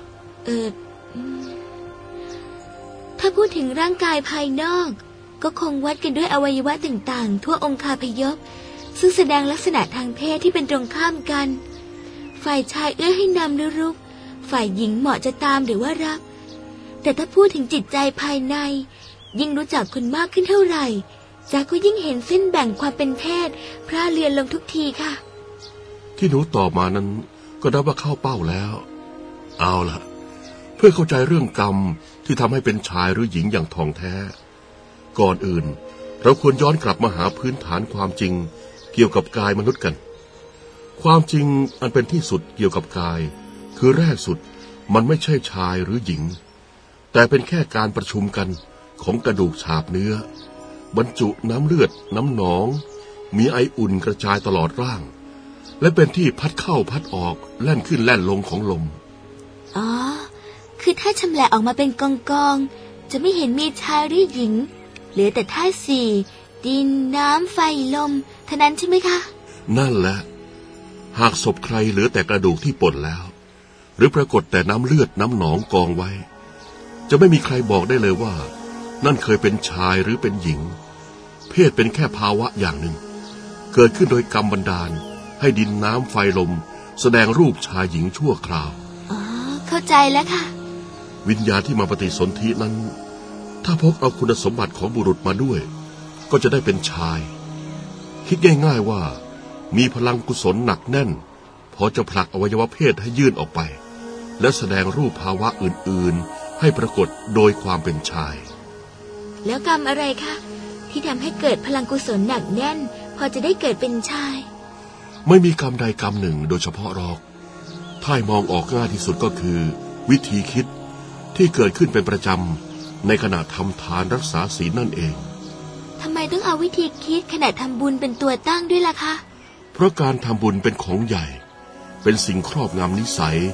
ถ้าพูดถึงร่างกายภายนอกก็คงวัดกันด้วยอวัยวะต่างๆทั่วองคาพยพซึ่งแสดงลักษณะทางเพศที่เป็นตรงข้ามกันฝ่ายชายเอื้อให้นำหรือรุกฝ่ายหญิงเหมาะจะตามหรือว่ารับแต่ถ้าพูดถึงจิตใจภายในยิ่งรู้จักคนมากขึ้นเท่าไหร่จ๊ะก็ยิ่งเห็นเส้นแบ่งความเป็นเพศพร่าเลือนลงทุกทีค่ะที่หนูตอบมานั้นก็นับว่าเข้าเป้าแล้วเอาล่ะเพื่อเข้าใจเรื่องกรรมที่ทำให้เป็นชายหรือหญิงอย่างท่องแท้ก่อนอื่นเราควรย้อนกลับมาหาพื้นฐานความจริงเกี่ยวกับกายมนุษย์กันความจริงอันเป็นที่สุดเกี่ยวกับกายคือแรกสุดมันไม่ใช่ชายหรือหญิงแต่เป็นแค่การประชุมกันของกระดูกฉาบเนื้อบรรจุน้ำเลือดน้ำหนองมีไออุ่นกระจายตลอดร่างและเป็นที่พัดเข้าพัดออกแล่นขึ้นแล่นลงของลมอ๋อคือถ้าชำแหละออกมาเป็นกองๆจะไม่เห็นมีชายหรือหญิงเหลือแต่ธาตุสี่ดินน้ำไฟลมเท่านั้นใช่ไหมคะนั่นแหละหากศพใครเหลือแต่กระดูกที่ป่นแล้วหรือปรากฏแต่น้ำเลือดน้ำหนองกองไว้จะไม่มีใครบอกได้เลยว่านั่นเคยเป็นชายหรือเป็นหญิงเพศเป็นแค่ภาวะอย่างหนึ่งเกิดขึ้นโดยกรรมบันดาลให้ดินน้ำไฟลมแสดงรูปชายหญิงชั่วคราวอ๋อเข้าใจแล้วค่ะวิญญาณที่มาปฏิสนธินั้นถ้าพกเอาคุณสมบัติของบุรุษมาด้วยก็จะได้เป็นชายคิดง่ายๆว่ามีพลังกุศลหนักแน่นพอจะผลักอวัยวะเพศให้ยื่นออกไปและแสดงรูปภาวะอื่นๆให้ปรากฏโดยความเป็นชายแล้วกรรมอะไรคะที่ทำให้เกิดพลังกุศลหนักแน่นพอจะได้เกิดเป็นชายไม่มีกรรมใดกรรมหนึ่งโดยเฉพาะหรอกถ้ามองออกง่ายที่สุดก็คือวิธีคิดที่เกิดขึ้นเป็นประจำในขณะทำทานรักษาศีลนั่นเองทำไมต้องเอาวิธีคิดขณะทำบุญเป็นตัวตั้งด้วยล่ะคะเพราะการทำบุญเป็นของใหญ่เป็นสิ่งครอบงำนิสัย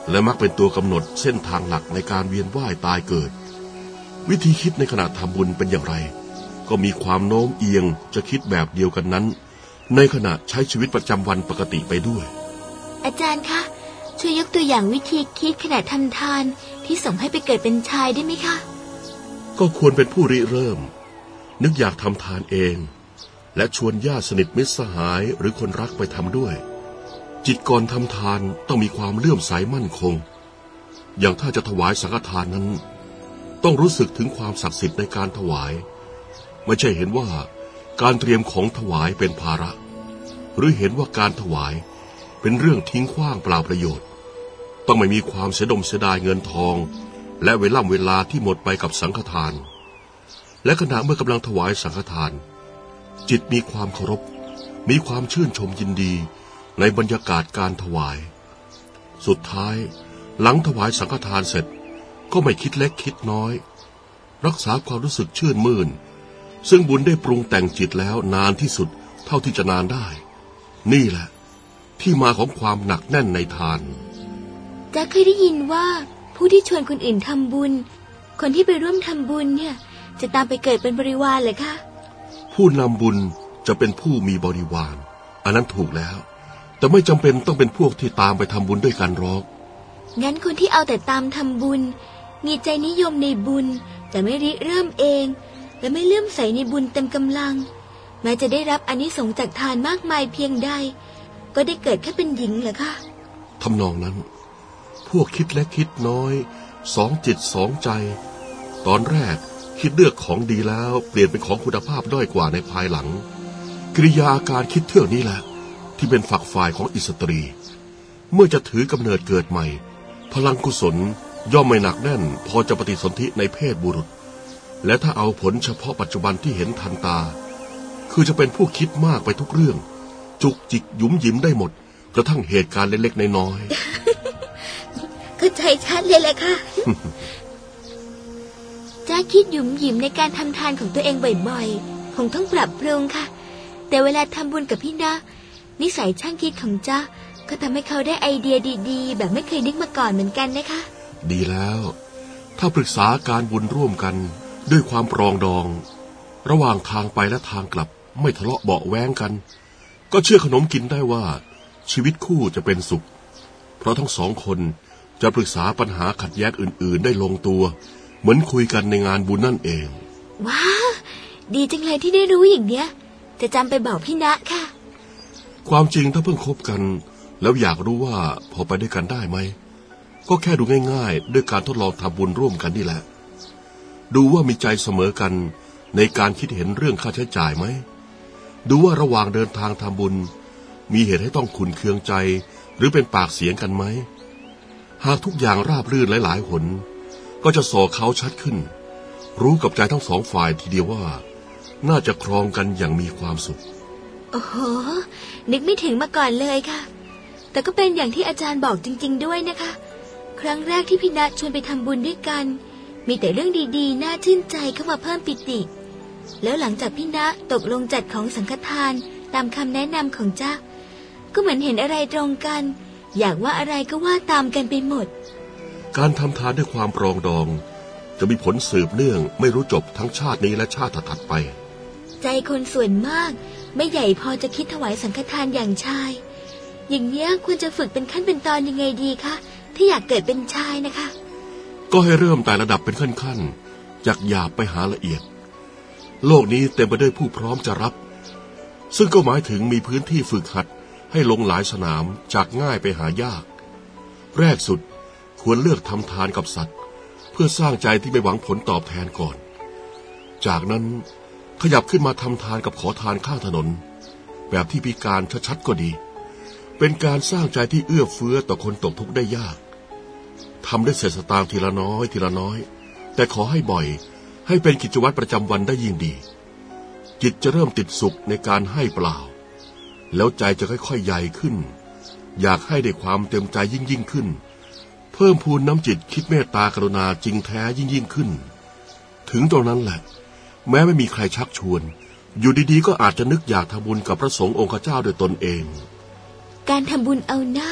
และมักเป็นตัวกำหนดเส้นทางหลักในการเวียนว่ายตายเกิดวิธีคิดในขณะทำบุญเป็นอย่างไรก็มีความโน้มเอียงจะคิดแบบเดียวกันนั้นในขณะใช้ชีวิตประจำวันปกติไปด้วยอาจารย์คะช่วยยกตัวอย่างวิธีคิดขณะทำทานที่ส่งให้ไปเกิดเป็นชายได้ไหมคะก็ควรเป็นผู้ริเริ่มนึกอยากทำทานเองและชวนญาติสนิทมิตรสหายหรือคนรักไปทำด้วยจิตก่อนทำทานต้องมีความเลื่อมใสมั่นคงอย่างถ้าจะถวายสังฆทานนั้นต้องรู้สึกถึงความศักดิ์สิทธิ์ในการถวายไม่ใช่เห็นว่าการเตรียมของถวายเป็นภาระหรือเห็นว่าการถวายเป็นเรื่องทิ้งขว้างเปล่าประโยชน์ต้องไม่มีความเสียดายเงินทองและเวลาที่หมดไปกับสังฆทานและขณะเมื่อกำลังถวายสังฆทานจิตมีความเคารพมีความชื่นชมยินดีในบรรยากาศการถวายสุดท้ายหลังถวายสังฆทานเสร็จก็ไม่คิดเล็กคิดน้อยรักษาความรู้สึกชื่นมื่นซึ่งบุญได้ปรุงแต่งจิตแล้วนานที่สุดเท่าที่จะนานได้นี่แหละที่มาของความหนักแน่นในทานจะเคยได้ยินว่าผู้ที่ชวนคนอื่นทำบุญคนที่ไปร่วมทำบุญเนี่ยจะตามไปเกิดเป็นบริวารเหรอคะผู้นำบุญจะเป็นผู้มีบริวารอันนั้นถูกแล้วแต่ไม่จำเป็นต้องเป็นพวกที่ตามไปทำบุญด้วยกันหรอกงั้นคนที่เอาแต่ตามทำบุญมีใจนิยมในบุญแต่ไม่ริเริ่มเองและไม่เลื่อมใสในบุญเต็มกำลังแม้จะได้รับอานิสงส์จากทานมากมายเพียงใดก็ได้เกิดแค่เป็นหญิงเหรอคะทำนองนั้นพวกคิดเล็กคิดน้อยสองจิตสองใจตอนแรกคิดเลือกของดีแล้วเปลี่ยนเป็นของคุณภาพด้อยกว่าในภายหลังกิริยาอาการคิดเที่ยวนี้แหละที่เป็นฝักฝ่ายของอิสตรีเมื่อจะถือกำเนิดเกิดใหม่พลังกุศลย่อมไม่หนักแน่นพอจะปฏิสนธิในเพศบุรุษและถ้าเอาผลเฉพาะปัจจุบันที่เห็นทันตาคือจะเป็นผู้คิดมากไปทุกเรื่องจุกจิกหยุมหยิมได้หมดกระทั่งเหตุการณ์เล็กๆน้อยๆเข้าใจชัดเลยแหละค่ะ จ้าคิดหยุมหยิมในการทำทานของตัวเองบ่อยๆคงต้องปรับปรุงค่ะแต่เวลาทำบุญกับพี่นะนิสัยช่างคิดของจ้าก็ทำให้เขาได้ไอเดียดีๆแบบไม่เคยนึกมาก่อนเหมือนกันนะคะดีแล้วถ้าปรึกษาการบุญร่วมกันด้วยความปรองดองระหว่างทางไปและทางกลับไม่ทะเลาะเบาะแว้งกันก็เชื่อขนมกินได้ว่าชีวิตคู่จะเป็นสุขเพราะทั้งสองคนจะปรึกษาปัญหาขัดแย้งอื่นๆได้ลงตัวเหมือนคุยกันในงานบุญนั่นเองว้าวดีจังเลยที่ได้รู้อย่างเนี้ยจะจำไปบอกพี่ณะค่ะความจริงถ้าเพิ่งคบกันแล้วอยากรู้ว่าพอไปด้วยกันได้ไหมก็แค่ดูง่ายๆด้วยการทดลองทำบุญร่วมกันนี่แหละดูว่ามีใจเสมอกันในการคิดเห็นเรื่องค่าใช้จ่ายไหมดูว่าระหว่างเดินทางทำบุญมีเหตุให้ต้องขุ่นเคืองใจหรือเป็นปากเสียงกันไหมหากทุกอย่างราบรื่นหลายๆหนก็จะส่อเขาชัดขึ้นรู้กับใจทั้งสองฝ่ายทีเดียวว่าน่าจะครองกันอย่างมีความสุขโอ้โหนึกไม่ถึงมาก่อนเลยค่ะแต่ก็เป็นอย่างที่อาจารย์บอกจริงๆด้วยนะคะครั้งแรกที่พี่ณะชวนไปทำบุญด้วยกันมีแต่เรื่องดีๆน่าชื่นใจเข้ามาเพิ่มปิติแล้วหลังจากพี่ณะตกลงจัดของสังฆทานตามคำแนะนำของจ้าก็เหมือนเห็นอะไรตรงกันอยากว่าอะไรก็ว่าตามกันไปหมดการทำทานด้วยความปรองดองจะมีผลสืบเนื่องไม่รู้จบทั้งชาตินี้และชาติถัดไปใจคนส่วนมากไม่ใหญ่พอจะคิดถวายสังฆทานอย่างชายอย่างเนี้ยควรจะฝึกเป็นขั้นเป็นตอนยังไงดีคะที่อยากเกิดเป็นชายนะคะก็ให้เริ่มแต่ระดับเป็นขั้นๆจากหยาบไปหาละเอียดโลกนี้เต็มไปด้วยผู้พร้อมจะรับซึ่งก็หมายถึงมีพื้นที่ฝึกหัดให้ลงหลายสนามจากง่ายไปหายากแรกสุดควรเลือกทำทานกับสัตว์เพื่อสร้างใจที่ไม่หวังผลตอบแทนก่อนจากนั้นขยับขึ้นมาทำทานกับขอทานข้างถนนแบบที่พิการชัดๆก็ดีเป็นการสร้างใจที่เอื้อเฟื้อต่อคนตกทุกข์ได้ยากทำได้เศษสตางค์ทีละน้อยทีละน้อยแต่ขอให้บ่อยให้เป็นกิจวัตรประจำวันได้ยิ่งดีจิตจะเริ่มติดสุขในการให้เปล่าแล้วใจจะค่อยๆใหญ่ขึ้นอยากให้ได้ความเต็มใจยิ่งขึ้นเพิ่มพูนน้ำจิตคิดเมตตากรุณาจริงแท้ยิ่งขึ้นถึงตรงนั้นแหละแม้ไม่มีใครชักชวนอยู่ดีๆก็อาจจะนึกอยากทำบุญกับพระสงฆ์องค์เจ้าโดยตนเองการทำบุญเอาหน้า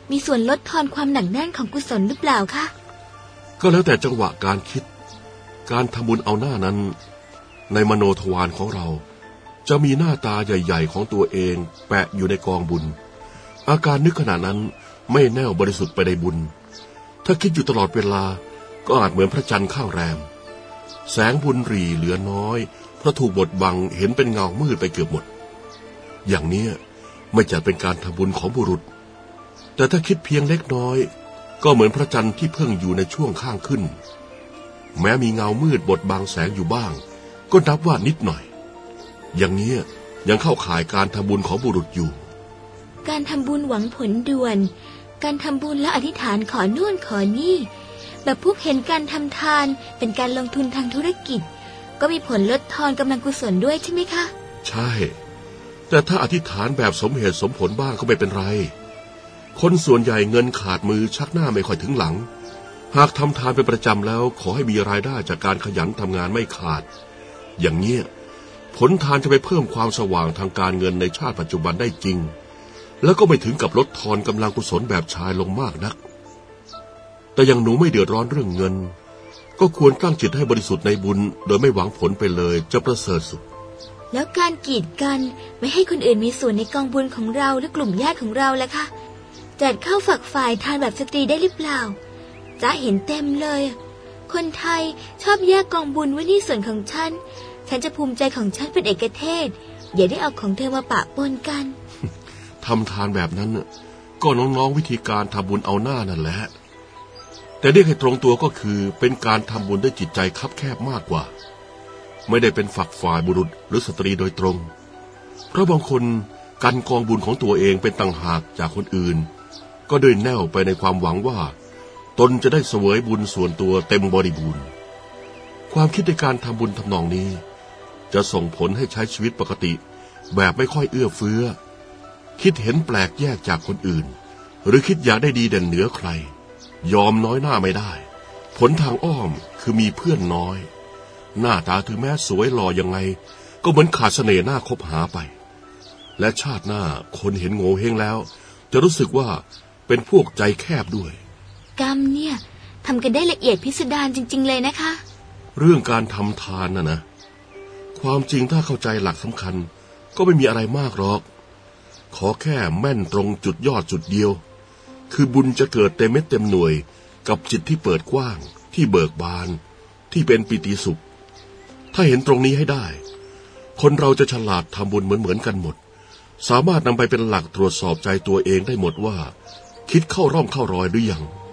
มีส่วนลดทอนความหนักแน่นของกุศลหรือเปล่าคะก็แล้วแต่จังหวะการคิดการทำบุญเอาหน้านั้นในมโนทวารของเราจะมีหน้าตาใหญ่ๆของตัวเองแปะอยู่ในกองบุญอาการนึกขณะนั้นไม่แน่วบริสุทธิ์ไปในบุญถ้าคิดอยู่ตลอดเวลาก็อาจเหมือนพระจันทร์ข้างแรมแสงบุญหรี่เหลือน้อยเพราะถูกบดบังเห็นเป็นเงามืดไปเกือบหมดอย่างนี้ไม่จัดเป็นการทำบุญของบุรุษแต่ถ้าคิดเพียงเล็กน้อยก็เหมือนพระจันทร์ที่เพิ่งอยู่ในช่วงข้างขึ้นแม้มีเงามืดบดบังแสงอยู่บ้างก็นับว่านิดหน่อยอย่างนี้ยังเข้าข่ายการทำบุญของบุรุษอยู่การทำบุญหวังผลด่วนการทำบุญและอธิษฐานขอนู่นขอนี่แบบพวกเห็นการทำทานเป็นการลงทุนทางธุรกิจก็มีผลลดทอนกำลังกุศลด้วยใช่ไหมคะใช่แต่ถ้าอธิษฐานแบบสมเหตุสมผลบ้างก็ไม่เป็นไรคนส่วนใหญ่เงินขาดมือชักหน้าไม่ค่อยถึงหลังหากทำทานเป็นประจำแล้วขอให้มีรายได้จากการขยันทำงานไม่ขาดอย่างเงี้ยผลทานจะไปเพิ่มความสว่างทางการเงินในชาติปัจจุบันได้จริงแล้วก็ไม่ถึงกับลดทอนกำลังกุศลแบบชายลงมากนักแต่ยังหนูไม่เดือดร้อนเรื่องเงินก็ควรตั้งจิตให้บริสุทธิ์ในบุญโดยไม่หวังผลไปเลยจะประเสริฐสุดแล้วการกีดกันไม่ให้คนอื่นมีส่วนในกองบุญของเราหรือกลุ่มญาติของเราล่ะคะจัดเข้าฝักฝ่ายทานแบบสตรีได้หรือเปล่าจะเห็นเต็มเลยคนไทยชอบแยกกองบุญไว้นี่ส่วนของฉันจะภูมิใจของฉันเป็นเอกเทศอย่าได้เอาของเธอมาปะปนกันทำทานแบบนั้นก็น้องๆวิธีการทำบุญเอาหน้านั่นแหละแต่เรียกให้ตรงตัวก็คือเป็นการทำบุญด้วยจิตใจคับแคบมากกว่าไม่ได้เป็นฝักฝ่ายบุรุษหรือสตรีโดยตรงเพราะบางคนกันกองบุญของตัวเองเป็นต่างหากจากคนอื่นก็ด้วยแน่วไปในความหวังว่าตนจะได้เสวยบุญส่วนตัวเต็มบริบูรณ์ความคิดในการทำบุญทำนองนี้จะส่งผลให้ใช้ชีวิตปกติแบบไม่ค่อยเอื้อเฟื้อคิดเห็นแปลกแยกจากคนอื่นหรือคิดอยากได้ดีเด่นเหนือใครยอมน้อยหน้าไม่ได้ผลทางอ้อมคือมีเพื่อนน้อยหน้าตาถึงแม้สวยหล่อยังไงก็เหมือนขาดเสน่ห์หน้าคบหาไปและชาติหน้าคนเห็นโง่เฮงแล้วจะรู้สึกว่าเป็นพวกใจแคบด้วยกรรมเนี่ยทำกันได้ละเอียดพิสดารจริงๆเลยนะคะเรื่องการทำทานนะความจริงถ้าเข้าใจหลักสำคัญก็ไม่มีอะไรมากหรอกขอแค่แม่นตรงจุดยอดจุดเดียวคือบุญจะเกิดเต็มเม็ดเต็มหน่วยกับจิตที่เปิดกว้างที่เบิกบานที่เป็นปิติสุขถ้าเห็นตรงนี้ให้ได้คนเราจะฉลาดทำบุญเหมือนกันหมดสามารถนำไปเป็นหลักตรวจสอบใจตัวเองได้หมดว่าคิดเข้าร่องเข้ารอยหรือยัง